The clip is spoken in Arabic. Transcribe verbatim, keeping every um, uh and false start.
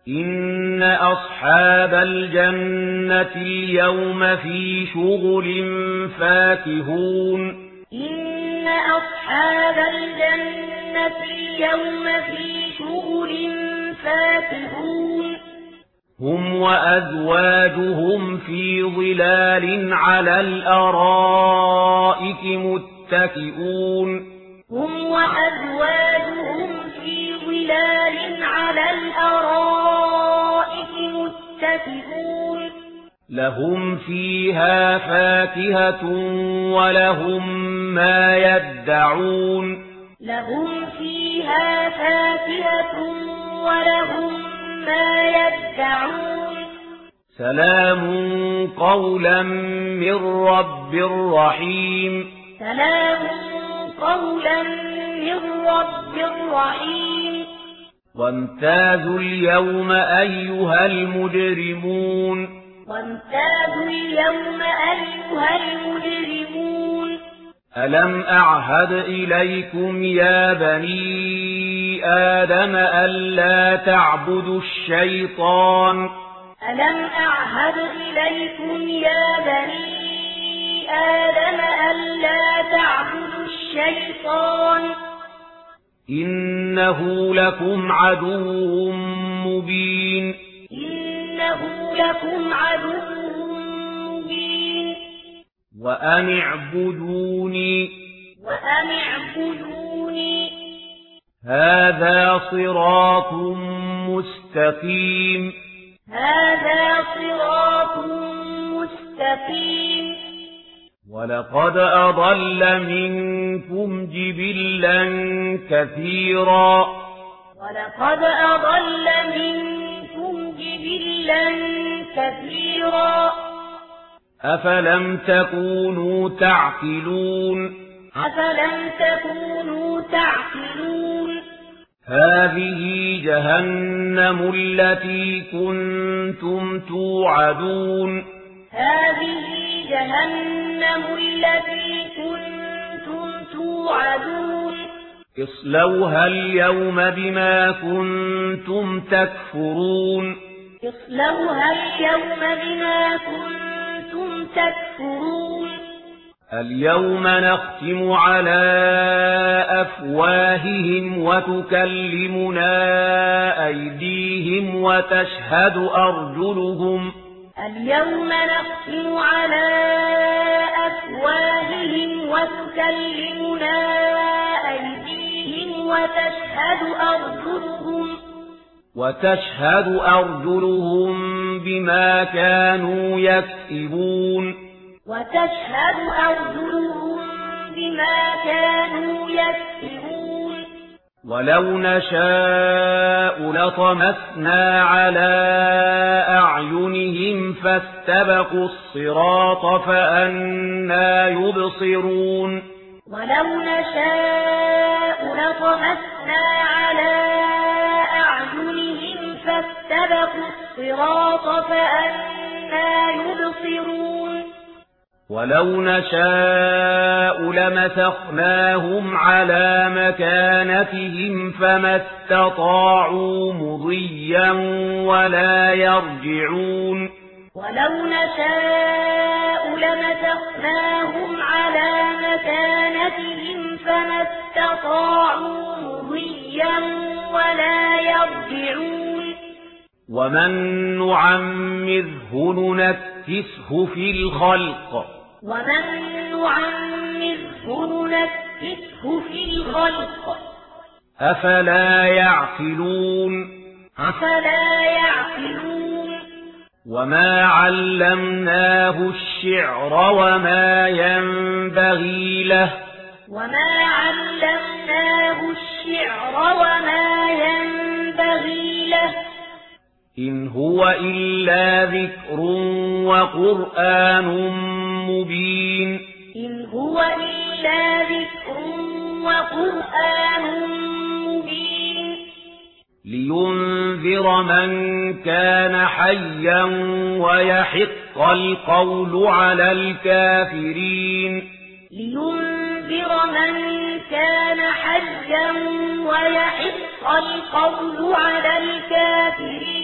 إن أصحاب الجنة اليوم في شغل فاكهون إن أصحاب الجنة اليوم في شغل فاكهون هم وأزواجهم في ظلال على الأرائك متكئون هم وأزواجهم في ظلال على الأرائك متكئون لهم فيها فاكهة ولهم ما يدعون لهم فيها فاكهة ولهم ما يدعون سلام قولا من رب رحيم سلام قولا من رب رحيم وامتازوا اليوم أيها المجرمون وامتازوا اليوم أيها المجرمون ألم أعهد إليكم يا بني آدم ألا تعبدوا الشيطان ألم أعهد إليكم يا بني آدم ألا تعبدوا الشيطان إنه لكم عدو مبين إنه لكم عدو مبين وأن اعبدوني وأن اعبدوني هذا صراط مستقيم هذا صراط مستقيم ولقد أضل منكم جبلا كثيرا ولقد أضل منكم جبلا كثيرا أفلم تكونوا تعقلون أفلم تكونوا تعقلون هذه جهنم التي كنتم توعدون هذه جهنم التي كنتم توعدون اصلوها اليوم بما كنتم تكفرون اصلوها اليوم بما كنتم تكفرون اليوم نختم على أفواههم وتكلمنا أيديهم وتشهد أرجلهم اليوم نختم على أفواههم وتكلمنا أيديهم وتشهد أرجلهم وتشهد أرجلهم بما كانوا يكسبون وتشهد أرجلهم بما كانوا يكسبون ولو نشاء لطمسنا على أعينهم فاستبقوا الصراط فأنى يبصرون ولو نشاء لطمسنا على أعينهم فاستبقوا الصراط فأنى يبصرون ولو نشاء لمسخناهم على مكانتهم فما استطاعوا مضيا ولا يرجعون ولو نشاء لمسخناهم على مكانتهم فما استطاعوا مضيا ولا يرجعون ومن نعمره ننكسه في الخلق ومن نعمره ننكسه في الخلق أفلا يعقلون أفلا يعقلون وما علمناه الشعر وما ينبغي له وما علمناه الشعر وما ينبغي له إن هو إلا ذكر وقرآن مبين إن هو إلا ذكر وقرآن مبين لينذر من كان حيا ويحق القول على الكافرين لينذر من كان حيا ويحق القول على الكافرين